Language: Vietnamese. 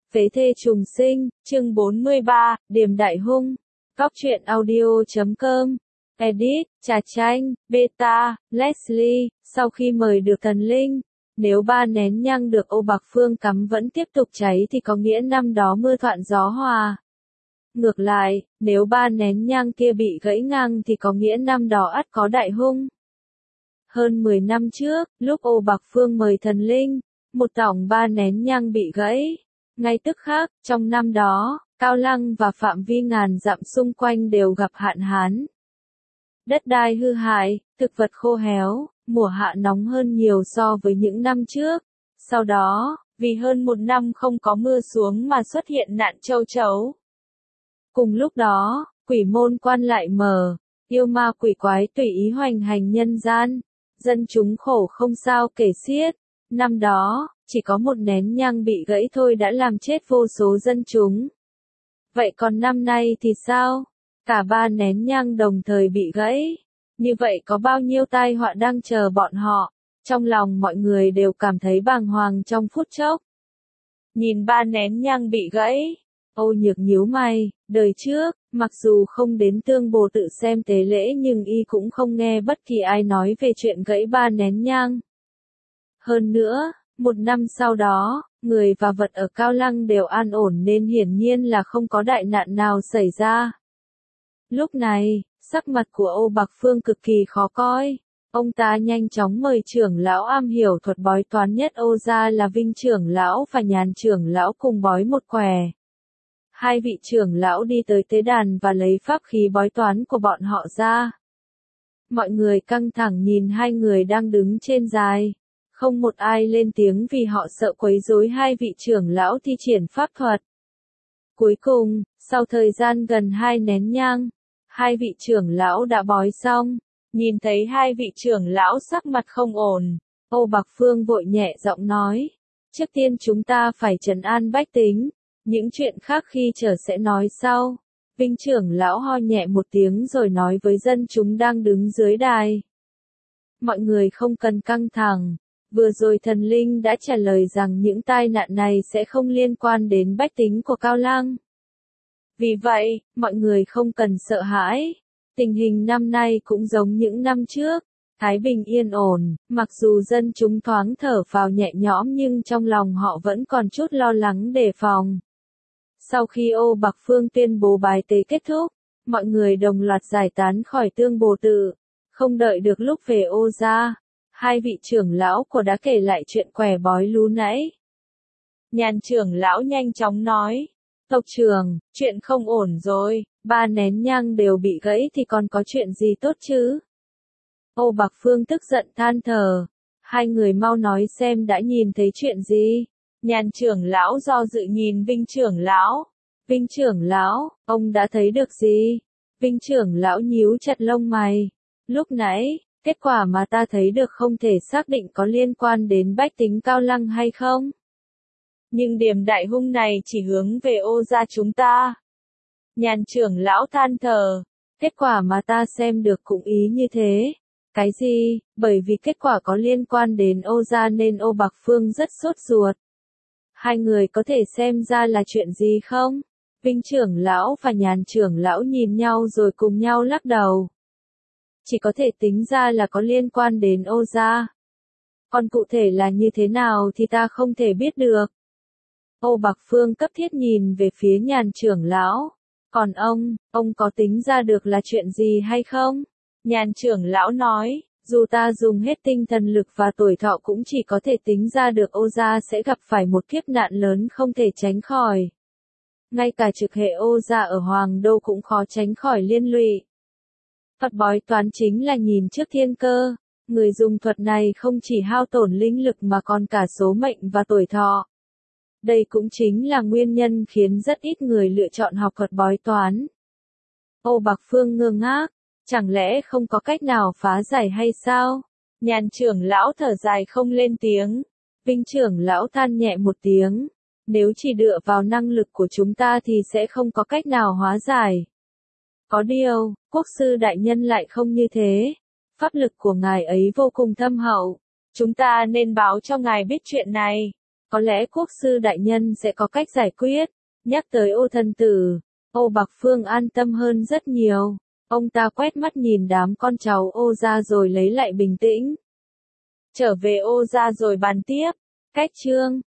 Phế thê trùng sinh, chương 43, Điềm Đại Hung. Góc truyện audio.com. Edit, Trà Chanh, Beta, Leslie. Sau khi mời được thần linh, nếu 3 nén nhang được Ô Bạc Phương cắm vẫn tiếp tục cháy thì có nghĩa năm đó mưa thuận gió hòa. Ngược lại, nếu 3 nén nhang kia bị gãy ngang thì có nghĩa năm đó ắt có đại hung. Hơn 10 năm trước, lúc Ô Bạc Phương mời thần linh, một tổng 3 nén nhang bị gãy. Ngay tức khắc, trong năm đó, Cao Lăng và phạm vi ngàn dặm xung quanh đều gặp hạn hán. Đất đai hư hại, thực vật khô héo, mùa hạ nóng hơn nhiều so với những năm trước. Sau đó, vì hơn 1 năm không có mưa xuống mà xuất hiện nạn châu chấu. Cùng lúc đó, quỷ môn quan lại mở, yêu ma quỷ quái tùy ý hoành hành nhân gian, dân chúng khổ không sao kể xiết. Năm đó, chỉ có 1 nén nhang bị gãy thôi đã làm chết vô số dân chúng. Vậy còn năm nay thì sao? Cả 3 nén nhang đồng thời bị gãy. Như vậy có bao nhiêu tai họa đang chờ bọn họ? Trong lòng mọi người đều cảm thấy bàng hoàng trong phút chốc. Nhìn 3 nén nhang bị gãy, Ô Nhược nhíu mày, đời trước, mặc dù không đến Tương Bồ tự xem tế lễ nhưng y cũng không nghe bất kỳ ai nói về chuyện gãy 3 nén nhang. Hơn nữa, 1 năm sau đó, người và vật ở Cao Lăng đều an ổn nên hiển nhiên là không có đại nạn nào xảy ra. Lúc này, sắc mặt của Ô Bạc Phương cực kỳ khó coi. Ông ta nhanh chóng mời trưởng lão am hiểu thuật bói toán nhất Ô gia là Vinh trưởng lão và Nhàn trưởng lão cùng bói một quẻ. 2 vị trưởng lão đi tới tế đàn và lấy pháp khí bói toán của bọn họ ra. Mọi người căng thẳng nhìn 2 người đang đứng trên đài. Không một ai lên tiếng vì họ sợ quấy rối 2 vị trưởng lão thi triển pháp thuật. Cuối cùng, sau thời gian gần 2 nén nhang, 2 vị trưởng lão đã bói xong. Nhìn thấy 2 vị trưởng lão sắc mặt không ổn, Ô Bạc Phương vội nhẹ giọng nói. Trước tiên chúng ta phải trấn an bách tính, những chuyện khác khi chờ sẽ nói sau. Vinh trưởng lão ho nhẹ một tiếng rồi nói với dân chúng đang đứng dưới đài. Mọi người không cần căng thẳng. Vừa rồi thần linh đã trả lời rằng những tai nạn này sẽ không liên quan đến bách tính của Cao Lăng. Vì vậy, mọi người không cần sợ hãi. Tình hình năm nay cũng giống những năm trước, thái bình yên ổn, mặc dù dân chúng thoáng thở phào nhẹ nhõm nhưng trong lòng họ vẫn còn chút lo lắng đề phòng. Sau khi Ô Bạc Phương tuyên bố bài tế kết thúc, mọi người đồng loạt giải tán khỏi Tương Bồ tự. Không đợi được lúc về Ô gia, 2 vị trưởng lão của đã kể lại chuyện quẻ bói lú nãy. Nhàn trưởng lão nhanh chóng nói, tộc trưởng, chuyện không ổn rồi, 3 nén nhang đều bị gãy thì còn có chuyện gì tốt chứ? Ô Bạc Phương tức giận than thở, 2 người mau nói xem đã nhìn thấy chuyện gì. Nhàn trưởng lão do dự nhìn Vinh trưởng lão. Vinh trưởng lão, ông đã thấy được gì? Vinh trưởng lão nhíu chặt lông mày. Lúc nãy, kết quả mà ta thấy được không thể xác định có liên quan đến bách tính Cao Lăng hay không. Nhưng điểm đại hung này chỉ hướng về Ô gia chúng ta. Nhàn trưởng lão than thở, kết quả mà ta xem được cũng ý như thế. Cái gì? Bởi vì kết quả có liên quan đến Ô gia nên Ô Bạc Phương rất sốt ruột. 2 người có thể xem ra là chuyện gì không? Vinh trưởng lão và Nhàn trưởng lão nhìn nhau rồi cùng nhau lắc đầu. Chỉ có thể tính ra là có liên quan đến Ô gia. Còn cụ thể là như thế nào thì ta không thể biết được. Ô Bạc Phương cấp thiết nhìn về phía Nhàn trưởng lão. Còn ông có tính ra được là chuyện gì hay không? Nhàn trưởng lão nói, dù ta dùng hết tinh thần lực và tuổi thọ cũng chỉ có thể tính ra được Ô gia sẽ gặp phải một kiếp nạn lớn không thể tránh khỏi. Ngay cả trực hệ Ô gia ở Hoàng Đô cũng khó tránh khỏi liên lụy. Thuật bói toán chính là nhìn trước thiên cơ, người dùng thuật này không chỉ hao tổn linh lực mà còn cả số mệnh và tuổi thọ. Đây cũng chính là nguyên nhân khiến rất ít người lựa chọn học thuật bói toán. Ô Bạc Phương ngơ ngác, chẳng lẽ không có cách nào phá giải hay sao? Nhàn trưởng lão thở dài không lên tiếng. Vinh trưởng lão than nhẹ một tiếng. Nếu chỉ dựa vào năng lực của chúng ta thì sẽ không có cách nào hóa giải. Có điều, quốc sư đại nhân lại không như thế. Pháp lực của ngài ấy vô cùng thâm hậu. Chúng ta nên báo cho ngài biết chuyện này. Có lẽ quốc sư đại nhân sẽ có cách giải quyết. Nhắc tới Ô thân tử, Ô Bạc Phương an tâm hơn rất nhiều. Ông ta quét mắt nhìn đám con cháu Ô gia rồi lấy lại bình tĩnh. Trở về Ô gia rồi bàn tiếp. Cách chương